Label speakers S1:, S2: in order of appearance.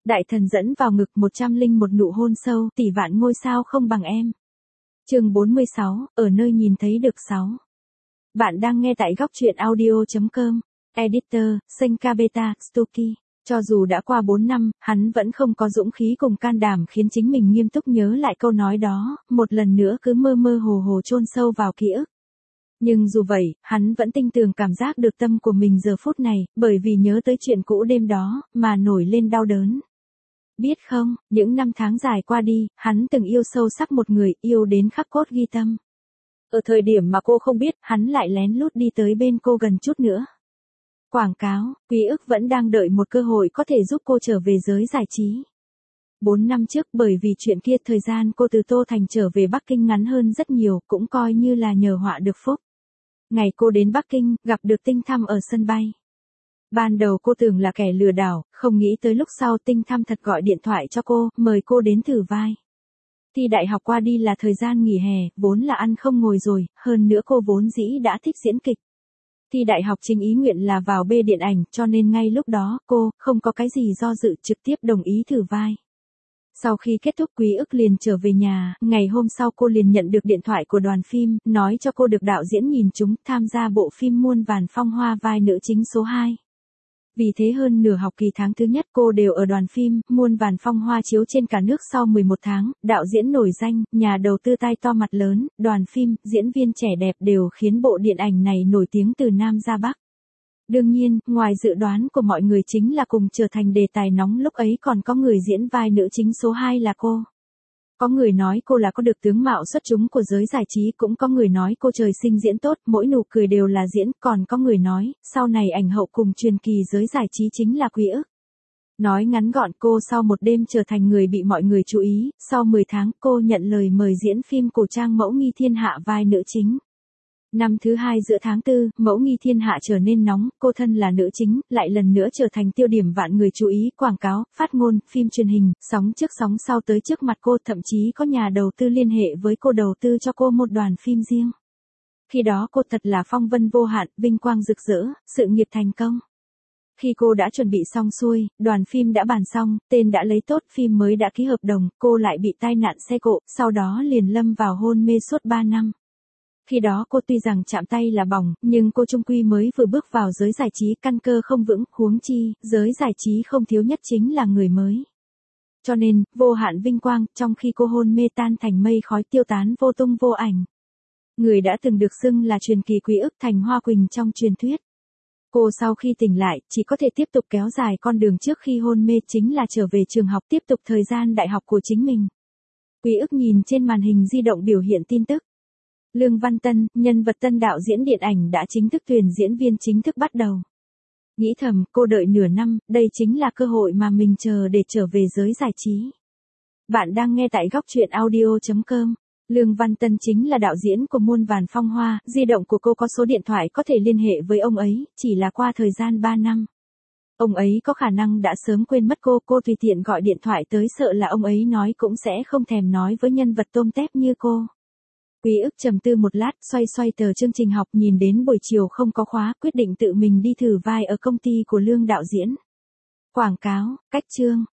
S1: Đại thần dẫn vào ngực 101 nụ hôn sâu, tỷ vạn ngôi sao không bằng em. Chương 46, ở nơi nhìn thấy được 6. Bạn đang nghe tại góc truyện audio.com. Editor, Senka Beta, Stuki. Cho dù đã qua 4 năm, hắn vẫn không có dũng khí cùng can đảm khiến chính mình nghiêm túc nhớ lại câu nói đó, một lần nữa cứ mơ mơ hồ hồ chôn sâu vào ký ức. Nhưng dù vậy, hắn vẫn tinh tường cảm giác được tâm của mình giờ phút này, bởi vì nhớ tới chuyện cũ đêm đó, mà nổi lên đau đớn. Biết không, những năm tháng dài qua đi, hắn từng yêu sâu sắc một người, yêu đến khắc cốt ghi tâm. Ở thời điểm mà cô không biết, hắn lại lén lút đi tới bên cô gần chút nữa. Quảng cáo, Quý ức vẫn đang đợi một cơ hội có thể giúp cô trở về giới giải trí. 4 năm trước bởi vì chuyện kia thời gian cô từ Tô Thành trở về Bắc Kinh ngắn hơn rất nhiều, cũng coi như là nhờ họa được phúc. Ngày cô đến Bắc Kinh, gặp được Tinh Thăm ở sân bay. Ban đầu cô tưởng là kẻ lừa đảo, không nghĩ tới lúc sau Tinh Thăm thật gọi điện thoại cho cô, mời cô đến thử vai. Thi đại học qua đi là thời gian nghỉ hè, vốn là ăn không ngồi rồi, hơn nữa cô vốn dĩ đã thích diễn kịch. Thi đại học chính ý nguyện là vào B điện ảnh, cho nên ngay lúc đó, cô, không có cái gì do dự trực tiếp đồng ý thử vai. Sau khi kết thúc Quý ức liền trở về nhà, ngày hôm sau cô liền nhận được điện thoại của đoàn phim, nói cho cô được đạo diễn nhìn chúng tham gia bộ phim Muôn Vàn Phong Hoa vai nữ chính số 2. Vì thế hơn nửa học kỳ tháng thứ nhất cô đều ở đoàn phim, Muôn Vàn Phong Hoa chiếu trên cả nước sau 11 tháng, đạo diễn nổi danh, nhà đầu tư tai to mặt lớn, đoàn phim, diễn viên trẻ đẹp đều khiến bộ điện ảnh này nổi tiếng từ Nam ra Bắc. Đương nhiên, ngoài dự đoán của mọi người chính là cùng trở thành đề tài nóng lúc ấy còn có người diễn vai nữ chính số 2 là cô. Có người nói cô là có được tướng mạo xuất chúng của giới giải trí, cũng có người nói cô trời sinh diễn tốt, mỗi nụ cười đều là diễn, còn có người nói, sau này ảnh hậu cùng truyền kỳ giới giải trí chính là Quý ức. Nói ngắn gọn cô sau một đêm trở thành người bị mọi người chú ý, sau 10 tháng cô nhận lời mời diễn phim cổ trang Mẫu Nghi Thiên Hạ vai nữ chính. Năm thứ 2 giữa tháng 4, Mẫu Nghi Thiên Hạ trở nên nóng, cô thân là nữ chính, lại lần nữa trở thành tiêu điểm vạn người chú ý, quảng cáo, phát ngôn, phim truyền hình, sóng trước sóng sau tới trước mặt cô, thậm chí có nhà đầu tư liên hệ với cô đầu tư cho cô một đoàn phim riêng. Khi đó cô thật là phong vân vô hạn, vinh quang rực rỡ, sự nghiệp thành công. Khi cô đã chuẩn bị xong xuôi, đoàn phim đã bàn xong, tên đã lấy tốt, phim mới đã ký hợp đồng, cô lại bị tai nạn xe cộ, sau đó liền lâm vào hôn mê suốt 3 năm. Khi đó cô tuy rằng chạm tay là bỏng, nhưng cô chung quy mới vừa bước vào giới giải trí, căn cơ không vững, huống chi, giới giải trí không thiếu nhất chính là người mới. Cho nên, vô hạn vinh quang, trong khi cô hôn mê tan thành mây khói tiêu tán vô tung vô ảnh. Người đã từng được xưng là truyền kỳ Quý ức thành Hoa Quỳnh trong truyền thuyết. Cô sau khi tỉnh lại, chỉ có thể tiếp tục kéo dài con đường trước khi hôn mê, chính là trở về trường học tiếp tục thời gian đại học của chính mình. Quý ức nhìn trên màn hình di động biểu hiện tin tức. Lương Văn Tân, nhân vật tân đạo diễn điện ảnh đã chính thức tuyển diễn viên chính thức bắt đầu. Nghĩ thầm, cô đợi nửa năm, đây chính là cơ hội mà mình chờ để trở về giới giải trí. Bạn đang nghe tại góc truyện audio.com. Lương Văn Tân chính là đạo diễn của Muôn Vàn Phong Hoa, di động của cô có số điện thoại có thể liên hệ với ông ấy, chỉ là qua thời gian 3 năm. Ông ấy có khả năng đã sớm quên mất cô tùy tiện gọi điện thoại tới sợ là ông ấy nói cũng sẽ không thèm nói với nhân vật tôm tép như cô. Quý ức trầm tư một lát, xoay tờ chương trình học, nhìn đến buổi chiều không có khóa, quyết định tự mình đi thử vai ở công ty của Lương đạo diễn. Quảng cáo, cách chương.